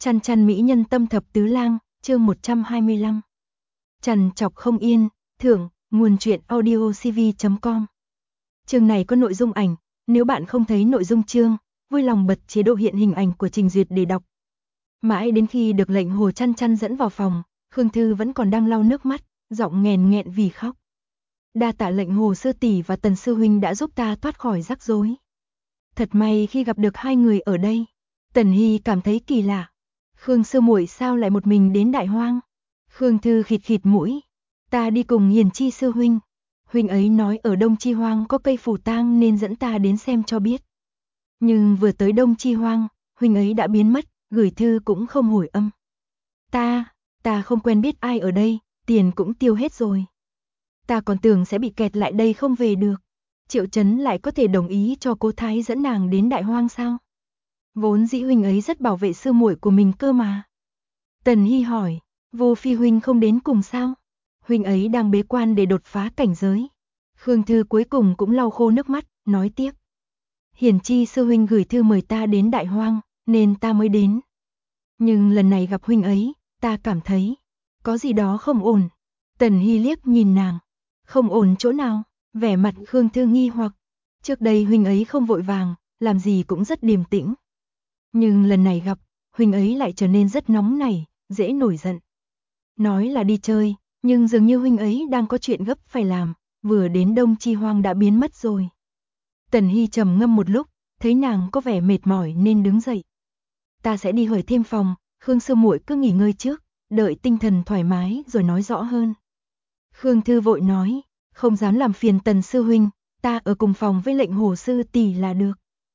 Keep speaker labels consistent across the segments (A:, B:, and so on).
A: Chăn chăn mỹ nhân tâm thập tứ lang, chương 125. Trằn trọc không yên, thưởng, nguồn truyện audiocv.com. Chương này có nội dung ảnh, nếu bạn không thấy nội dung chương, vui lòng bật chế độ hiện hình ảnh của trình duyệt để đọc. Mãi đến khi được lệnh Hồ Chăn chăn dẫn vào phòng, Khương Thư vẫn còn đang lau nước mắt, giọng nghẹn nghẹn vì khóc. Đa tạ lệnh Hồ sư tỷ và Tần sư huynh đã giúp ta thoát khỏi rắc rối. Thật may khi gặp được hai người ở đây. Tần Hy cảm thấy kỳ lạ. Khương sư muội sao lại một mình đến Đại Hoang? Khương Thư khịt khịt mũi. Ta đi cùng Hiền Chi sư huynh. Huynh ấy nói ở Đông Chi Hoang có cây phù tang nên dẫn ta đến xem cho biết. Nhưng vừa tới Đông Chi Hoang, huynh ấy đã biến mất, gửi thư cũng không hồi âm. Ta không quen biết ai ở đây, tiền cũng tiêu hết rồi. Ta còn tưởng sẽ bị kẹt lại đây không về được. Triệu Chấn lại có thể đồng ý cho Cố Thái dẫn nàng đến Đại Hoang sao? Vốn dĩ huynh ấy rất bảo vệ sư muội của mình cơ mà. Tần Hy hỏi, Vô Phi huynh không đến cùng sao? Huynh ấy đang bế quan để đột phá cảnh giới. Khương Thư cuối cùng cũng lau khô nước mắt, nói tiếp. Hiển Chi sư huynh gửi thư mời ta đến Đại Hoang, nên ta mới đến. Nhưng lần này gặp huynh ấy, ta cảm thấy có gì đó không ổn. Tần Hy liếc nhìn nàng. Không ổn chỗ nào? Vẻ mặt Khương Thư nghi hoặc. Trước đây huynh ấy không vội vàng, làm gì cũng rất điềm tĩnh. Nhưng lần này gặp, huynh ấy lại trở nên rất nóng nảy, dễ nổi giận. Nói là đi chơi, nhưng dường như huynh ấy đang có chuyện gấp phải làm, vừa đến Đông Chi Hoang đã biến mất rồi. Tần Hy trầm ngâm một lúc, thấy nàng có vẻ mệt mỏi nên đứng dậy. Ta sẽ đi hỏi thêm phòng, Khương sư muội cứ nghỉ ngơi trước, đợi tinh thần thoải mái rồi nói rõ hơn. Khương Thư vội nói, không dám làm phiền Tần sư huynh, ta ở cùng phòng với lệnh Hồ sư tỷ là được.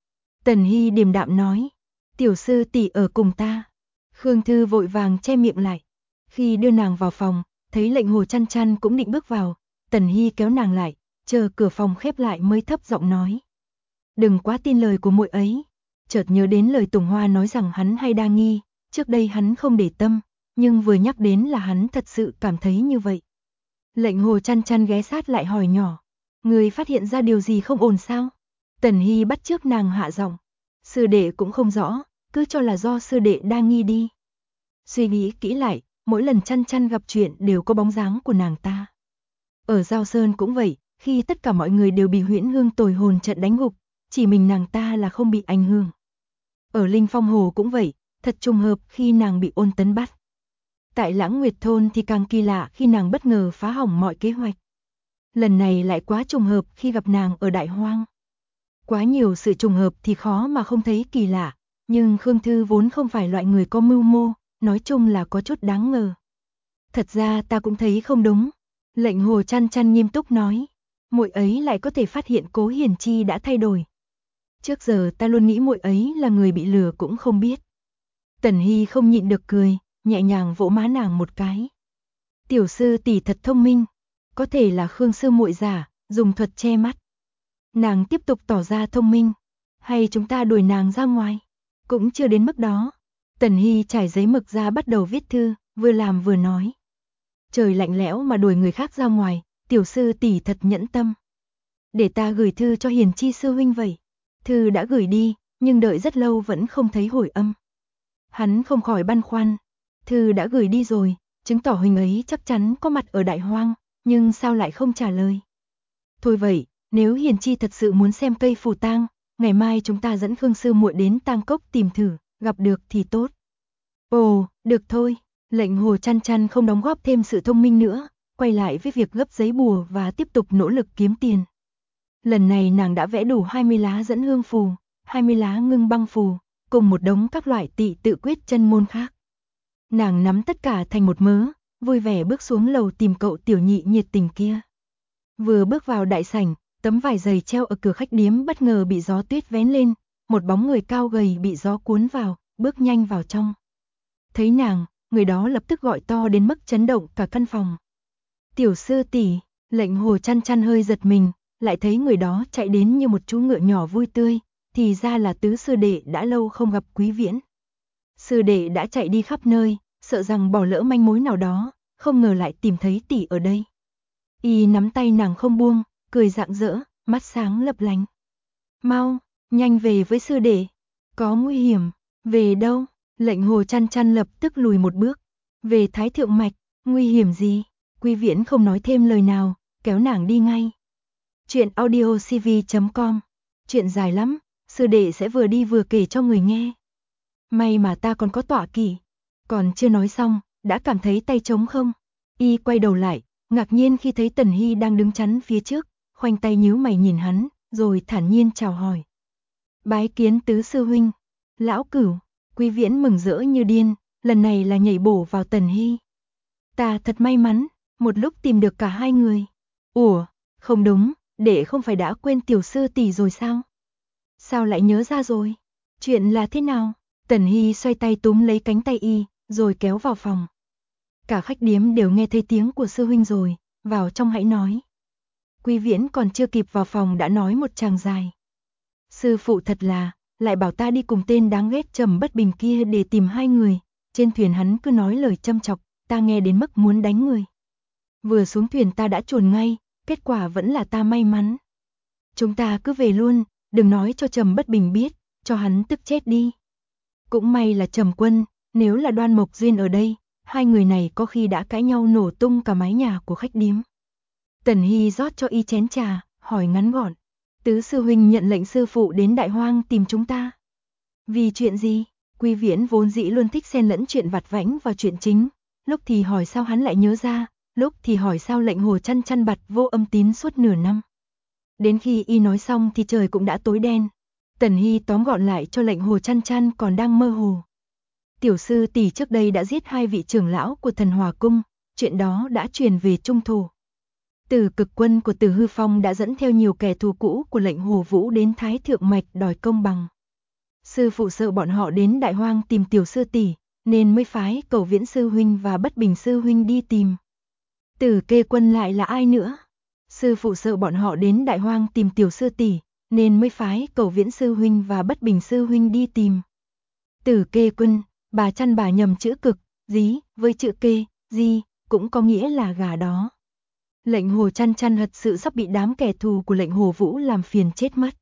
A: Tần Hy điềm đạm nói, tiểu sư tỷ ở cùng ta. Khương Thư vội vàng che miệng lại. Khi đưa nàng vào phòng, thấy lệnh Hồ Chăn chăn cũng định bước vào, Tần Hy kéo nàng lại, chờ cửa phòng khép lại mới thấp giọng nói. Đừng quá tin lời của muội ấy. Chợt nhớ đến lời Tùng Hoa nói rằng hắn hay đa nghi, trước đây hắn không để tâm, nhưng vừa nhắc đến là hắn thật sự cảm thấy như vậy. Lệnh Hồ Chăn chăn ghé sát lại hỏi nhỏ, người phát hiện ra điều gì không ổn sao? Tần Hy bắt chước nàng hạ giọng, sư đệ cũng không rõ, cứ cho là do sư đệ đa nghi đi. Suy nghĩ kỹ lại, mỗi lần Chăn chăn gặp chuyện đều có bóng dáng của nàng ta. Ở Giao Sơn cũng vậy, khi tất cả mọi người đều bị Huyễn Hương tồi hồn trận đánh gục, chỉ mình nàng ta là không bị ảnh hưởng. Ở Linh Phong Hồ cũng vậy, thật trùng hợp khi nàng bị Ôn Tấn bắt. Tại Lãng Nguyệt Thôn thì càng kỳ lạ khi nàng bất ngờ phá hỏng mọi kế hoạch. Lần này lại quá trùng hợp khi gặp nàng ở Đại Hoang. Quá nhiều sự trùng hợp thì khó mà không thấy kỳ lạ, nhưng Khương Thư vốn không phải loại người có mưu mô, nói chung là có chút đáng ngờ. Thật ra ta cũng thấy không đúng. Lệnh Hồ Chăn chăn nghiêm túc nói, muội ấy lại có thể phát hiện Cố Hiền Chi đã thay đổi. Trước giờ ta luôn nghĩ muội ấy là người bị lừa cũng không biết. Tần Hy không nhịn được cười, nhẹ nhàng vỗ má nàng một cái. Tiểu sư tỷ thật thông minh, có thể là Khương sư muội giả, dùng thuật che mắt. Nàng tiếp tục tỏ ra thông minh, hay chúng ta đuổi nàng ra ngoài? Cũng chưa đến mức đó. Tần Hy trải giấy mực ra bắt đầu viết thư, vừa làm vừa nói. Trời lạnh lẽo mà đuổi người khác ra ngoài, tiểu sư tỷ thật nhẫn tâm. Để ta gửi thư cho Hiền Chi sư huynh vậy. Thư đã gửi đi, nhưng đợi rất lâu vẫn không thấy hồi âm. Hắn không khỏi băn khoăn. Thư đã gửi đi rồi, chứng tỏ huynh ấy chắc chắn có mặt ở Đại Hoang, nhưng sao lại không trả lời? Thôi vậy, nếu Hiền Chi thật sự muốn xem cây phù tang, ngày mai chúng ta dẫn Khương sư muội đến Tang Cốc tìm thử, gặp được thì tốt. Ồ, được thôi. Lệnh Hồ Chăn chăn không đóng góp thêm sự thông minh nữa, quay lại với việc gấp giấy bùa và tiếp tục nỗ lực kiếm tiền. Lần này nàng đã vẽ đủ 20 lá dẫn hương phù, 20 lá ngưng băng phù, cùng một đống các loại tị tự quyết chân môn khác. Nàng nắm tất cả thành một mớ, vui vẻ bước xuống lầu tìm cậu tiểu nhị nhiệt tình kia. Vừa bước vào đại sảnh, tấm vải dày treo ở cửa khách điếm bất ngờ bị gió tuyết vén lên, một bóng người cao gầy bị gió cuốn vào, bước nhanh vào trong. Thấy nàng, người đó lập tức gọi to đến mức chấn động cả căn phòng. Tiểu sư tỷ, lệnh Hồ Chăn chăn hơi giật mình, lại thấy người đó chạy đến như một chú ngựa nhỏ vui tươi, thì ra là tứ sư đệ đã lâu không gặp Quý Viễn. Sư đệ đã chạy đi khắp nơi, sợ rằng bỏ lỡ manh mối nào đó, không ngờ lại tìm thấy tỷ ở đây. Y nắm tay nàng không buông, cười rạng rỡ, mắt sáng lấp lánh. Mau, nhanh về với sư đệ. Có nguy hiểm, về đâu? Lệnh Hồ Chăn Chăn lập tức lùi một bước. Về Thái Thượng Mạch, nguy hiểm gì? Quý Viễn không nói thêm lời nào, kéo nàng đi ngay. Chuyện audiocv.com. Chuyện dài lắm, sư đệ sẽ vừa đi vừa kể cho người nghe. May mà ta còn có tọa kỷ. Còn chưa nói xong, đã cảm thấy tay trống không. Y quay đầu lại, ngạc nhiên khi thấy Tần Hy đang đứng chắn phía trước, khoanh tay nhíu mày nhìn hắn, rồi thản nhiên chào hỏi. Bái kiến tứ sư huynh. Lão Cửu. Quý Viễn mừng rỡ như điên, lần này là nhảy bổ vào Tần Hy. Ta thật may mắn, một lúc tìm được cả hai người. Ủa, không đúng, đệ không phải đã quên tiểu sư tỷ rồi sao? Sao lại nhớ ra rồi? Chuyện là thế nào? Tần Hy xoay tay túm lấy cánh tay y, rồi kéo vào phòng. Cả khách điếm đều nghe thấy tiếng của sư huynh rồi, vào trong hãy nói. Quý Viễn còn chưa kịp vào phòng đã nói một tràng dài. Sư phụ thật là, lại bảo ta đi cùng tên đáng ghét Trầm Bất Bình kia để tìm hai người. Trên thuyền hắn cứ nói lời châm chọc, ta nghe đến mức muốn đánh người. Vừa xuống thuyền ta đã chuồn ngay, kết quả vẫn là ta may mắn. Chúng ta cứ về luôn, đừng nói cho Trầm Bất Bình biết, cho hắn tức chết đi. Cũng may là Trầm Quân, nếu là Đoan Mộc Duyên ở đây, hai người này có khi đã cãi nhau nổ tung cả mái nhà của khách điếm. Tần Hy rót cho y chén trà, hỏi ngắn gọn. Tứ sư huynh nhận lệnh sư phụ đến Đại Hoang tìm chúng ta. Vì chuyện gì? Quý Viễn vốn dĩ luôn thích xen lẫn chuyện vặt vãnh vào chuyện chính, lúc thì hỏi sao hắn lại nhớ ra, lúc thì hỏi sao lệnh Hồ Chăn Chăn bặt vô âm tín suốt nửa năm. Đến khi y nói xong thì trời cũng đã tối đen. Tần Hy tóm gọn lại cho lệnh Hồ Chăn Chăn còn đang mơ hồ. Tiểu sư tỷ trước đây đã giết hai vị trưởng lão của Thần Hòa Cung, chuyện đó đã truyền về Trung Thổ. Tử Cực Quân của Từ Hư Phong đã dẫn theo nhiều kẻ thù cũ của lệnh Hồ Vũ đến Thái Thượng Mạch đòi công bằng. Sư phụ sợ bọn họ đến Đại Hoang tìm tiểu sư tỷ, nên mới phái Cầu Viễn sư huynh và Bất Bình sư huynh đi tìm. Tử Kê Quân lại là ai nữa? Sư phụ sợ bọn họ đến Đại Hoang tìm tiểu sư tỷ, nên mới phái Cầu Viễn sư huynh và Bất Bình sư huynh đi tìm. Tử Kê Quân, bà chăn bà nhầm chữ cực, dí, với chữ kê, di, cũng có nghĩa là gà đó. Lệnh Hồ Chăn Chăn thật sự sắp bị đám kẻ thù của lệnh Hồ Vũ làm phiền chết mất.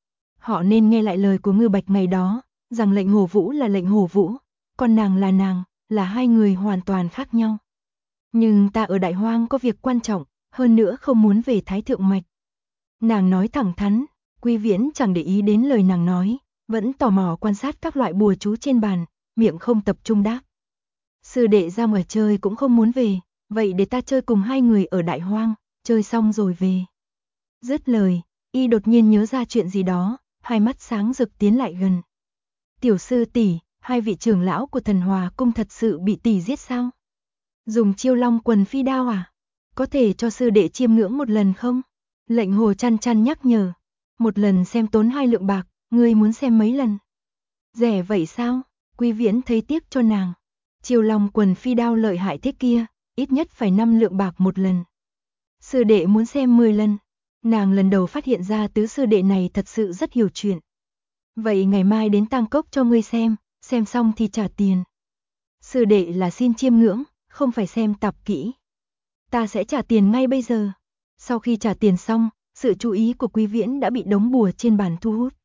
A: Họ nên nghe lại lời của Ngư Bạch ngày đó, rằng lệnh Hồ Vũ là lệnh Hồ Vũ, còn nàng, là hai người hoàn toàn khác nhau. Nhưng ta ở Đại Hoang có việc quan trọng, hơn nữa không muốn về Thái Thượng Mạch. Nàng nói thẳng thắn, Quý Viễn chẳng để ý đến lời nàng nói, vẫn tò mò quan sát các loại bùa chú trên bàn, miệng không tập trung đáp. Sư đệ ra ngoài chơi cũng không muốn về, vậy để ta chơi cùng hai người ở Đại Hoang, chơi xong rồi về. Dứt lời, y đột nhiên nhớ ra chuyện gì đó, hai mắt sáng rực tiến lại gần. Tiểu sư tỷ, hai vị trưởng lão của Thần Hòa Cung thật sự bị tỷ giết sao? Dùng chiêu long quần phi đao à? Có thể cho sư đệ chiêm ngưỡng một lần không? Lệnh Hồ Chăn Chăn nhắc nhở. Một lần xem tốn 2 lượng bạc, ngươi muốn xem mấy lần? Rẻ vậy sao? Quý Viễn thấy tiếc cho nàng. Chiêu long quần phi đao lợi hại thế kia, ít nhất phải 5 lượng bạc một lần. Sư đệ muốn xem 10 lần. Nàng lần đầu phát hiện ra tứ sư đệ này thật sự rất hiểu chuyện. Vậy ngày mai đến Tang Cốc cho ngươi xem xong thì trả tiền. Sư đệ là xin chiêm ngưỡng, không phải xem tạp kỹ. Ta sẽ trả tiền ngay bây giờ. Sau khi trả tiền xong, sự chú ý của Quý Viễn đã bị đống bùa trên bàn thu hút.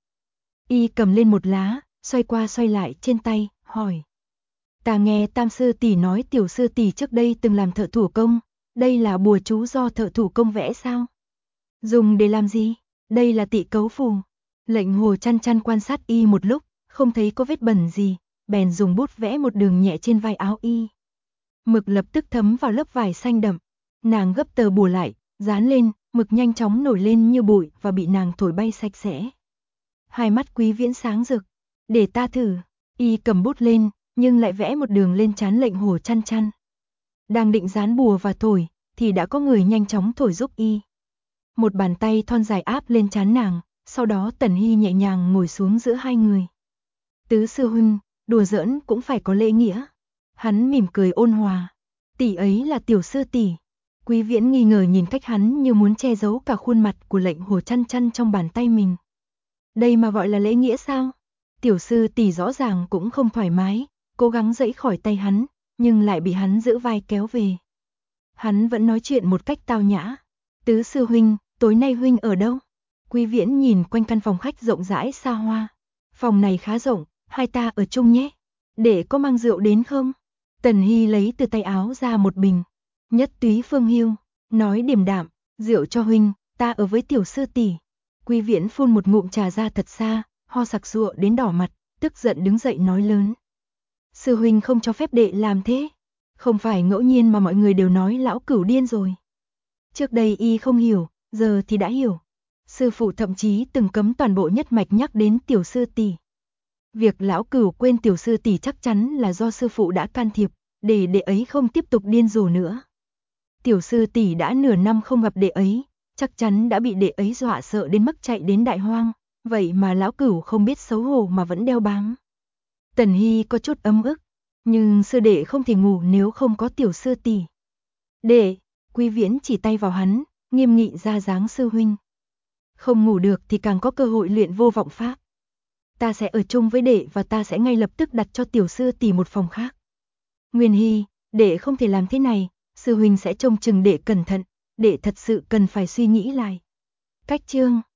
A: Y cầm lên một lá, xoay qua xoay lại trên tay, hỏi. Ta nghe Tam sư tỷ nói tiểu sư tỷ trước đây từng làm thợ thủ công, đây là bùa chú do thợ thủ công vẽ sao? Dùng để làm gì? Đây là tị cấu phù. Lệnh Hồ Chăn Chăn quan sát y một lúc, không thấy có vết bẩn gì, bèn dùng bút vẽ một đường nhẹ trên vai áo y. Mực lập tức thấm vào lớp vải xanh đậm. Nàng gấp tờ bùa lại, dán lên, mực nhanh chóng nổi lên như bụi và bị nàng thổi bay sạch sẽ. Hai mắt Quý Viễn sáng rực. Để ta thử. Y cầm bút lên, nhưng lại vẽ một đường lên trán lệnh Hồ Chăn Chăn. Đang định dán bùa và thổi, thì đã có người nhanh chóng thổi giúp y. Một bàn tay thon dài áp lên trán nàng, sau đó Tần Hy nhẹ nhàng ngồi xuống giữa hai người. Tứ sư huynh, đùa giỡn cũng phải có lễ nghĩa. Hắn mỉm cười ôn hòa. Tỷ ấy là tiểu sư tỷ. Quý Viễn nghi ngờ nhìn cách hắn như muốn che giấu cả khuôn mặt của lệnh Hồ Chăn Chăn trong bàn tay mình. Đây mà gọi là lễ nghĩa sao? Tiểu sư tỷ rõ ràng cũng không thoải mái, cố gắng giãy khỏi tay hắn, nhưng lại bị hắn giữ vai kéo về. Hắn vẫn nói chuyện một cách tao nhã. Tứ sư huynh, tối nay huynh ở đâu? Quý Viễn nhìn quanh căn phòng khách rộng rãi xa hoa. Phòng này khá rộng, hai ta ở chung nhé. Đệ có mang rượu đến không? Tần Hy lấy từ tay áo ra một bình. Nhất túy phương hưu, nói điềm đạm, rượu cho huynh, ta ở với tiểu sư tỷ. Quy Viễn phun một ngụm trà ra thật xa, ho sặc sụa đến đỏ mặt, tức giận đứng dậy nói lớn. Sư huynh không cho phép đệ làm thế. Không phải ngẫu nhiên mà mọi người đều nói lão cửu điên rồi. Trước đây y không hiểu, giờ thì đã hiểu. Sư phụ thậm chí từng cấm toàn bộ nhất mạch nhắc đến tiểu sư tỷ. Việc lão cửu quên tiểu sư tỷ chắc chắn là do sư phụ đã can thiệp, để đệ ấy không tiếp tục điên rồ nữa. Tiểu sư tỷ đã nửa năm không gặp đệ ấy, chắc chắn đã bị đệ ấy dọa sợ đến mức chạy đến đại hoang, vậy mà lão cửu không biết xấu hổ mà vẫn đeo bám. Tần Hy có chút ấm ức, nhưng sư đệ không thể ngủ nếu không có tiểu sư tỷ. Đệ, Quy Viễn chỉ tay vào hắn, nghiêm nghị ra dáng sư huynh. Không ngủ được thì càng có cơ hội luyện vô vọng pháp. Ta sẽ ở chung với đệ và ta sẽ ngay lập tức đặt cho tiểu sư tỷ một phòng khác. Nguyên Hy, đệ không thể làm thế này, sư huynh sẽ trông chừng đệ cẩn thận, đệ thật sự cần phải suy nghĩ lại. Cách chương